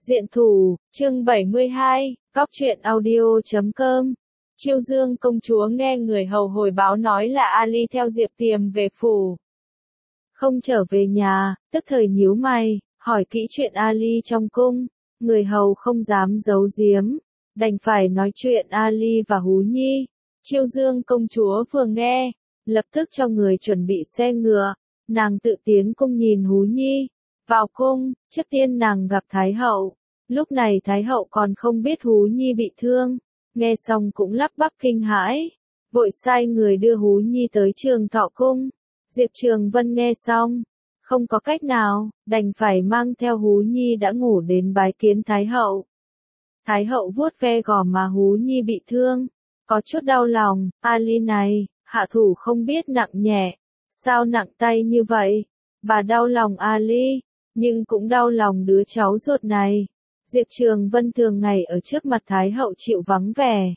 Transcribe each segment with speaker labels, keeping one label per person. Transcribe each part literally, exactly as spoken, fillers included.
Speaker 1: Diện thủ, chương bảy mươi hai, góc truyện audio chấm com. Chiêu Dương công chúa nghe người hầu hồi báo nói là Ali theo Diệp Tiềm về phủ. Không trở về nhà, tức thời nhíu mày, hỏi kỹ chuyện Ali trong cung. Người hầu không dám giấu giếm, đành phải nói chuyện Ali và Hú Nhi. Chiêu Dương công chúa vừa nghe, lập tức cho người chuẩn bị xe ngựa, nàng tự tiến cung nhìn Hú Nhi. Vào cung, trước tiên nàng gặp Thái hậu. Lúc này Thái hậu còn không biết Hú Nhi bị thương, nghe xong cũng lắp bắp kinh hãi, vội sai người đưa Hú Nhi tới Trường Thọ cung. Diệp Trường Vân nghe xong, không có cách nào, đành phải mang theo Hú Nhi đã ngủ đến bái kiến Thái hậu. Thái hậu vuốt ve gò má Hú Nhi bị thương, có chút đau lòng. Ali này, hạ thủ không biết nặng nhẹ, sao nặng tay như vậy? Bà đau lòng Ali, nhưng cũng đau lòng đứa cháu ruột này. Diệp Trường Vân thường ngày ở trước mặt Thái hậu chịu vắng vẻ,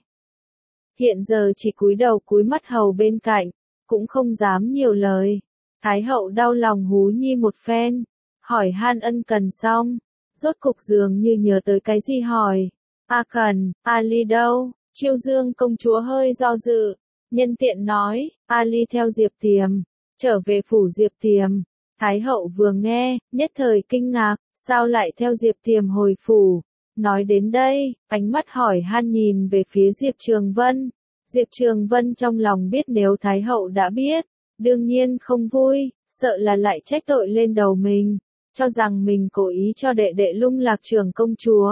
Speaker 1: hiện giờ chỉ cúi đầu cúi mắt hầu bên cạnh, cũng không dám nhiều lời. Thái hậu đau lòng Hú Nhi một phen, hỏi han ân cần xong, rốt cục dường như nhớ tới cái gì hỏi, A Cần, Ali đâu? Chiêu Dương công chúa hơi do dự, nhân tiện nói, Ali theo Diệp Tiềm, trở về phủ Diệp Tiềm. Thái hậu vừa nghe, nhất thời kinh ngạc, sao lại theo Diệp Tiềm hồi phủ? Nói đến đây, ánh mắt hỏi han nhìn về phía Diệp Trường Vân. Diệp Trường Vân trong lòng biết nếu Thái hậu đã biết, đương nhiên không vui, sợ là lại trách tội lên đầu mình, cho rằng mình cố ý cho đệ đệ lung lạc Trường công chúa.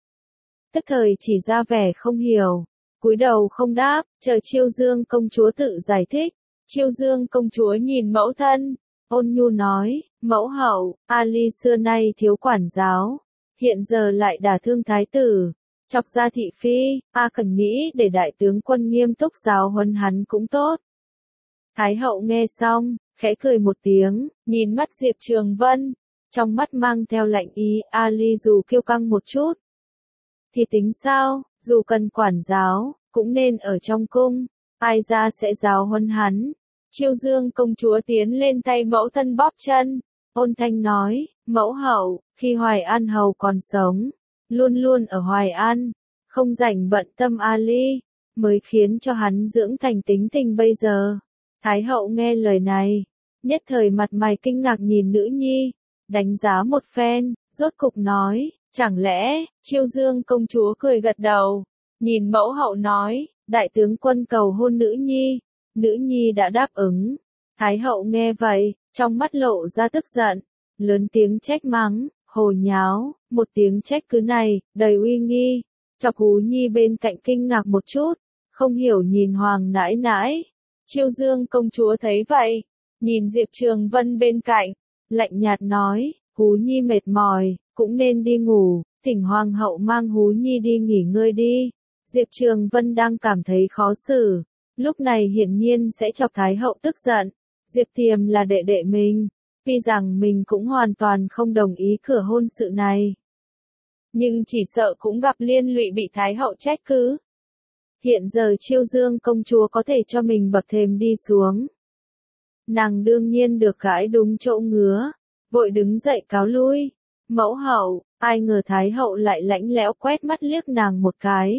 Speaker 1: Tức thời chỉ ra vẻ không hiểu, cúi đầu không đáp, chờ Chiêu Dương công chúa tự giải thích. Chiêu Dương công chúa nhìn mẫu thân, ôn nhu nói, mẫu hậu, Ali xưa nay thiếu quản giáo, hiện giờ lại đả thương thái tử, chọc ra thị phi, A Cần nghĩ để đại tướng quân nghiêm túc giáo huấn hắn cũng tốt. Thái hậu nghe xong, khẽ cười một tiếng, nhìn mắt Diệp Trường Vân, trong mắt mang theo lạnh ý. Ali dù kiêu căng một chút, thì tính sao, dù cần quản giáo, cũng nên ở trong cung, ai ra sẽ giáo huấn hắn. Chiêu Dương công chúa tiến lên tay mẫu thân bóp chân, ôn thanh nói, mẫu hậu, khi Hoài An hầu còn sống, luôn luôn ở Hoài An, không rảnh bận tâm Ali, mới khiến cho hắn dưỡng thành tính tình bây giờ. Thái hậu nghe lời này, nhất thời mặt mày kinh ngạc nhìn nữ nhi, đánh giá một phen, rốt cục nói, chẳng lẽ? Chiêu Dương công chúa cười gật đầu, nhìn mẫu hậu nói, đại tướng quân cầu hôn nữ nhi. Nữ nhi đã đáp ứng. Thái hậu nghe vậy, trong mắt lộ ra tức giận, lớn tiếng trách mắng, hồ nháo, một tiếng trách cứ này, đầy uy nghi, chọc Hú Nhi bên cạnh kinh ngạc một chút, không hiểu nhìn hoàng nãi nãi. Chiêu Dương công chúa thấy vậy, nhìn Diệp Trường Vân bên cạnh, lạnh nhạt nói, Hú Nhi mệt mỏi, cũng nên đi ngủ, thỉnh hoàng hậu mang Hú Nhi đi nghỉ ngơi đi. Diệp Trường Vân đang cảm thấy khó xử, lúc này hiển nhiên sẽ chọc Thái hậu tức giận. Diệp Tiềm là đệ đệ mình, tuy rằng mình cũng hoàn toàn không đồng ý cửa hôn sự này, nhưng chỉ sợ cũng gặp liên lụy bị Thái hậu trách cứ. Hiện giờ Chiêu Dương công chúa có thể cho mình bậc thềm đi xuống, nàng đương nhiên được gãi đúng chỗ ngứa, vội đứng dậy cáo lui. Mẫu hậu, ai ngờ Thái hậu lại lãnh lẽo quét mắt liếc nàng một cái.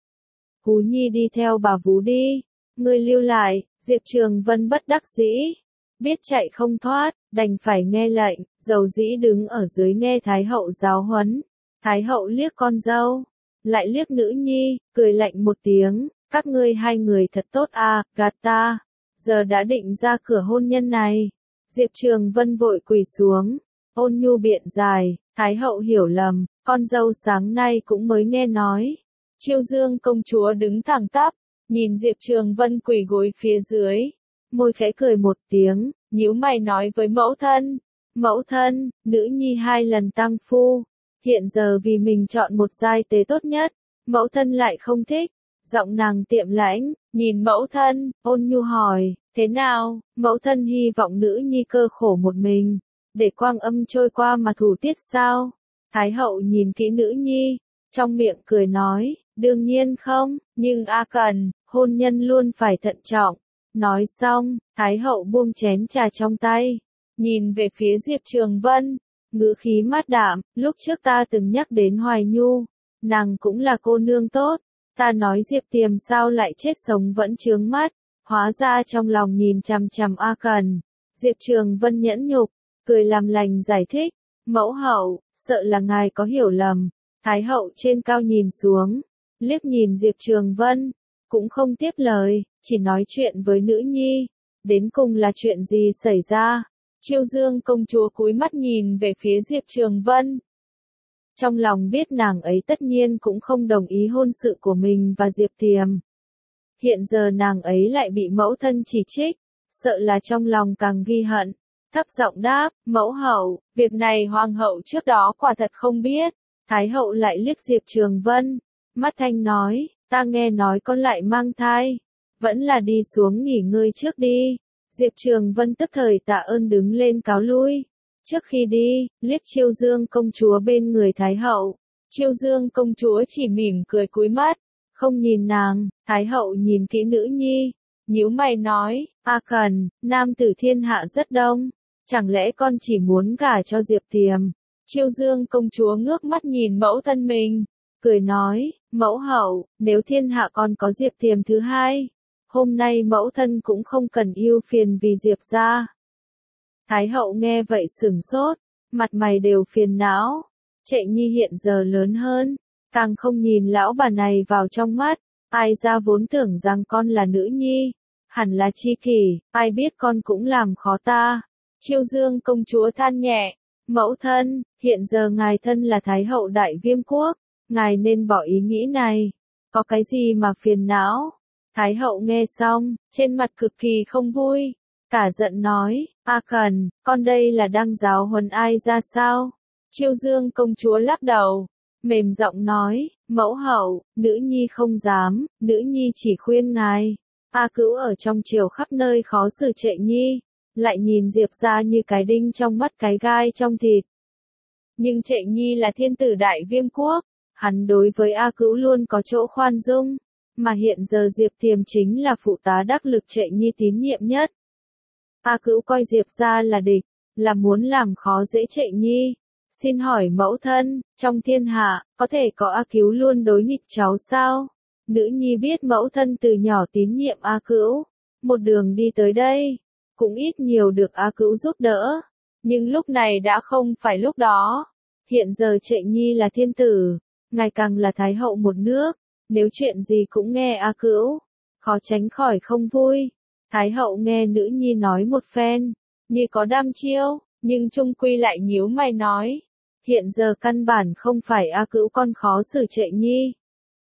Speaker 1: Hú Nhi đi theo bà vú đi, ngươi lưu lại. Diệp Trường Vân bất đắc dĩ, biết chạy không thoát, đành phải nghe lệnh, dầu dĩ đứng ở dưới nghe Thái hậu giáo huấn. Thái hậu liếc con dâu, lại liếc nữ nhi, cười lạnh một tiếng, các ngươi hai người thật tốt à, gạt ta, giờ đã định ra cửa hôn nhân này. Diệp Trường Vân vội quỳ xuống, ôn nhu biện giải, Thái hậu hiểu lầm, con dâu sáng nay cũng mới nghe nói. Chiêu Dương công chúa đứng thẳng tắp, nhìn Diệp Trường Vân quỳ gối phía dưới, môi khẽ cười một tiếng, nhíu mày nói với mẫu thân, mẫu thân, nữ nhi hai lần tang phu, hiện giờ vì mình chọn một giai tế tốt nhất, mẫu thân lại không thích. Giọng nàng tiệm lãnh, nhìn mẫu thân, ôn nhu hỏi, thế nào? Mẫu thân hy vọng nữ nhi cơ khổ một mình, để quang âm trôi qua mà thủ tiết sao? Thái hậu nhìn kỹ nữ nhi, trong miệng cười nói, đương nhiên không, nhưng A Cần, hôn nhân luôn phải thận trọng. Nói xong, Thái hậu buông chén trà trong tay, nhìn về phía Diệp Trường Vân, ngữ khí mát đạm, lúc trước ta từng nhắc đến Hoài Nhu, nàng cũng là cô nương tốt, ta nói Diệp Tiềm sao lại chết sống vẫn chướng mắt, hóa ra trong lòng nhìn chằm chằm A Cần. Diệp Trường Vân nhẫn nhục, cười làm lành giải thích, mẫu hậu, sợ là ngài có hiểu lầm. Thái hậu trên cao nhìn xuống, liếc nhìn Diệp Trường Vân, cũng không tiếp lời, chỉ nói chuyện với nữ nhi. Đến cùng là chuyện gì xảy ra? Chiêu Dương công chúa cúi mắt nhìn về phía Diệp Trường Vân. Trong lòng biết nàng ấy tất nhiên cũng không đồng ý hôn sự của mình và Diệp Tiềm. Hiện giờ nàng ấy lại bị mẫu thân chỉ trích, sợ là trong lòng càng ghi hận. Thấp giọng đáp, mẫu hậu, việc này hoàng hậu trước đó quả thật không biết. Thái hậu lại liếc Diệp Trường Vân, mắt thanh nói, ta nghe nói con lại mang thai, vẫn là đi xuống nghỉ ngơi trước đi. Diệp Trường Vân tức thời tạ ơn đứng lên cáo lui. Trước khi đi, liếc Chiêu Dương công chúa bên người Thái hậu. Chiêu Dương công chúa chỉ mỉm cười cúi mắt, không nhìn nàng. Thái hậu nhìn kỹ nữ nhi, nhíu mày nói, A Cần, nam tử thiên hạ rất đông, chẳng lẽ con chỉ muốn gả cho Diệp Tiềm? Chiêu Dương công chúa ngước mắt nhìn mẫu thân mình, cười nói, mẫu hậu, nếu thiên hạ còn có Diệp Tiềm thứ hai, hôm nay mẫu thân cũng không cần ưu phiền vì Diệp gia. Thái hậu nghe vậy sửng sốt, mặt mày đều phiền não. Trệ Nhi hiện giờ lớn hơn, càng không nhìn lão bà này vào trong mắt, ai ra vốn tưởng rằng con là nữ nhi, hẳn là chi kỷ, ai biết con cũng làm khó ta. Chiêu Dương công chúa than nhẹ, mẫu thân, hiện giờ ngài thân là Thái hậu Đại Viêm quốc, ngài nên bỏ ý nghĩ này, có cái gì mà phiền não. Thái hậu nghe xong, trên mặt cực kỳ không vui, cả giận nói, A Cần, con đây là đang giáo huấn ai ra sao? Chiêu Dương công chúa lắc đầu, mềm giọng nói, mẫu hậu, nữ nhi không dám, nữ nhi chỉ khuyên ngài. A Cữu ở trong triều khắp nơi khó xử Trệ Nhi, lại nhìn Diệp gia như cái đinh trong mắt cái gai trong thịt. Nhưng Trệ Nhi là thiên tử Đại Viêm quốc, hắn đối với A Cữu luôn có chỗ khoan dung, mà hiện giờ Diệp Tiềm chính là phụ tá đắc lực Trệ Nhi tín nhiệm nhất. A Cữu coi Diệp gia là địch, là muốn làm khó dễ Trệ Nhi. Xin hỏi mẫu thân, trong thiên hạ, có thể có A Cữu luôn đối nghịch cháu sao? Nữ nhi biết mẫu thân từ nhỏ tín nhiệm A Cữu, một đường đi tới đây, cũng ít nhiều được A Cữu giúp đỡ. Nhưng lúc này đã không phải lúc đó. Hiện giờ Trệ Nhi là thiên tử, ngài càng là thái hậu một nước, nếu chuyện gì cũng nghe A Cữu, khó tránh khỏi không vui. Thái hậu nghe nữ nhi nói một phen, như có đăm chiêu, nhưng chung quy lại nhíu mày nói, hiện giờ căn bản không phải A Cữu con khó xử Trệ Nhi.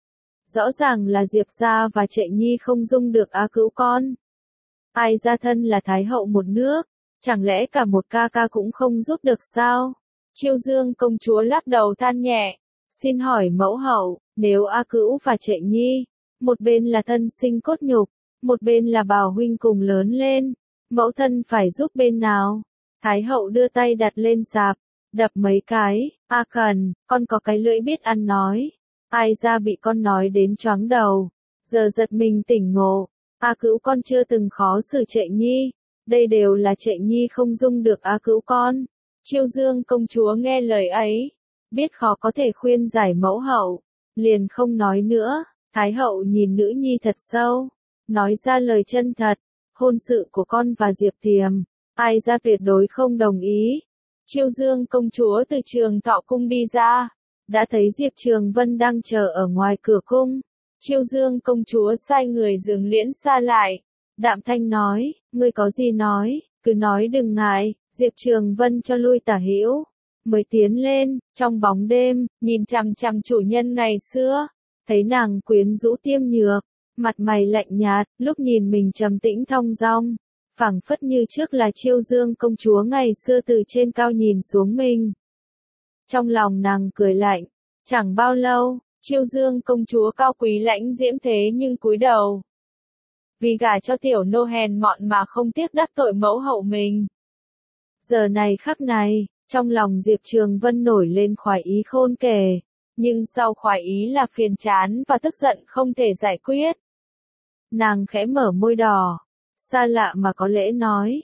Speaker 1: Rõ ràng là Diệp gia và Trệ Nhi không dung được A Cữu con. Ai ra thân là thái hậu một nước, chẳng lẽ cả một ca ca cũng không giúp được sao? Chiêu Dương công chúa lắc đầu than nhẹ, xin hỏi mẫu hậu, nếu A Cữu và Trệ Nhi, một bên là thân sinh cốt nhục, một bên là bào huynh cùng lớn lên, mẫu thân phải giúp bên nào? Thái hậu đưa tay đặt lên sạp, đập mấy cái, A Cần, con có cái lưỡi biết ăn nói. Ai ra bị con nói đến choáng đầu, giờ giật mình tỉnh ngộ, A Cữu con chưa từng khó xử Trệ Nhi, đây đều là Trệ Nhi không dung được A Cữu con. Chiêu Dương công chúa nghe lời ấy, biết khó có thể khuyên giải mẫu hậu, liền không nói nữa. Thái hậu nhìn nữ nhi thật sâu, nói ra lời chân thật, hôn sự của con và Diệp Tiềm, ai ra tuyệt đối không đồng ý. Chiêu Dương công chúa từ Trường Thọ cung đi ra, đã thấy Diệp Trường Vân đang chờ ở ngoài cửa cung. Chiêu Dương công chúa sai người dừng liễn xa lại, đạm thanh nói, ngươi có gì nói, cứ nói đừng ngại. Diệp Trường Vân cho lui tả hữu, mới tiến lên, trong bóng đêm, nhìn chằm chằm chủ nhân ngày xưa, thấy nàng quyến rũ tiêm nhược, mặt mày lạnh nhạt, lúc nhìn mình trầm tĩnh thong dong, phảng phất như trước là Chiêu Dương công chúa ngày xưa từ trên cao nhìn xuống mình. Trong lòng nàng cười lạnh, chẳng bao lâu, Chiêu Dương công chúa cao quý lãnh diễm thế nhưng cúi đầu. Vì gả cho tiểu nô hèn mọn mà không tiếc đắc tội mẫu hậu mình. Giờ này khắc này, trong lòng Diệp Trường Vân nổi lên khoái ý khôn kể, nhưng sau khoái ý là phiền chán và tức giận không thể giải quyết. Nàng khẽ mở môi đỏ, xa lạ mà có lễ nói,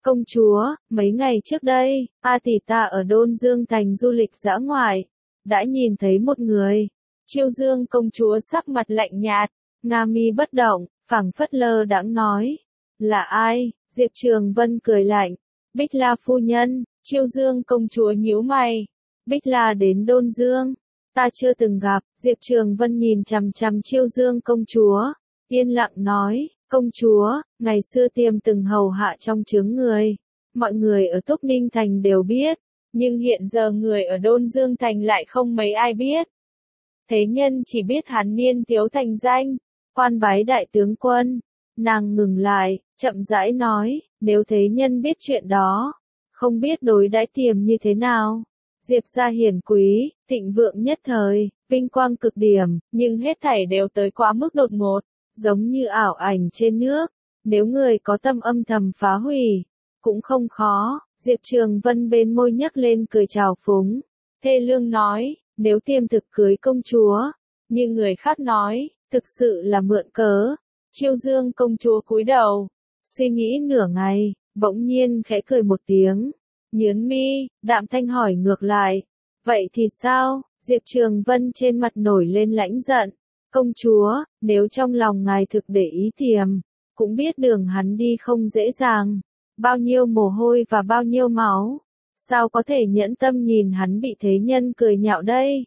Speaker 1: Công chúa, mấy ngày trước đây, A tỷ ta ở Đôn Dương Thành du lịch dã ngoại, đã nhìn thấy một người. Chiêu Dương công chúa sắc mặt lạnh nhạt, nga mi bất động, phảng phất lơ đãng nói. Là ai? Diệp Trường Vân cười lạnh. Bích La phu nhân. Chiêu Dương công chúa nhíu mày. Bích La đến Đôn Dương. Ta chưa từng gặp. Diệp Trường Vân nhìn chằm chằm Chiêu Dương công chúa. Yên lặng nói. Công chúa, ngày xưa tiêm từng hầu hạ trong chướng người. Mọi người ở Túc Ninh Thành đều biết. Nhưng hiện giờ người ở Đôn Dương Thành lại không mấy ai biết. Thế nhân chỉ biết hắn niên thiếu thành danh. Quan bái đại tướng quân. Nàng ngừng lại, chậm rãi nói, nếu thế nhân biết chuyện đó, không biết đối đãi tiềm như thế nào. Diệp gia hiển quý, thịnh vượng nhất thời, vinh quang cực điểm, nhưng hết thảy đều tới quá mức đột ngột, giống như ảo ảnh trên nước. Nếu người có tâm âm thầm phá hủy, cũng không khó. Diệp Trường Vân bên môi nhấc lên cười trào phúng. Thê lương nói, nếu tiêm thực cưới công chúa, như người khác nói, thực sự là mượn cớ. Chiêu Dương công chúa cúi đầu, suy nghĩ nửa ngày, bỗng nhiên khẽ cười một tiếng, nhướng mi, đạm thanh hỏi ngược lại, vậy thì sao? Diệp Trường Vân trên mặt nổi lên lãnh giận, công chúa, nếu trong lòng ngài thực để ý tiềm, cũng biết đường hắn đi không dễ dàng, bao nhiêu mồ hôi và bao nhiêu máu, sao có thể nhẫn tâm nhìn hắn bị thế nhân cười nhạo đây?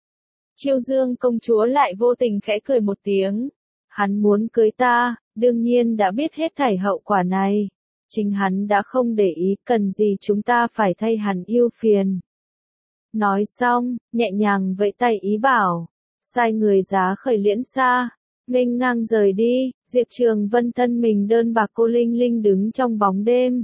Speaker 1: Chiêu Dương công chúa lại vô tình khẽ cười một tiếng. Hắn muốn cưới ta, đương nhiên đã biết hết thảy hậu quả này. Chính hắn đã không để ý, cần gì chúng ta phải thay hắn yêu phiền. Nói xong, nhẹ nhàng vẫy tay ý bảo, sai người giá khởi liễn xa, nghênh ngang rời đi. Diệp Trường Vân thân mình đơn bạc cô linh linh đứng trong bóng đêm.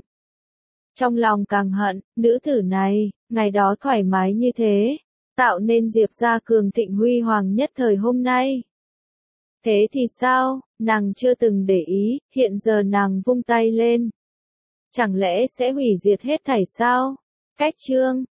Speaker 1: Trong lòng càng hận, nữ tử này, ngày đó thoải mái như thế, tạo nên Diệp gia cường thịnh huy hoàng nhất thời hôm nay. Thế thì sao, nàng chưa từng để ý, hiện giờ nàng vung tay lên. Chẳng lẽ sẽ hủy diệt hết thảy sao? Cách chương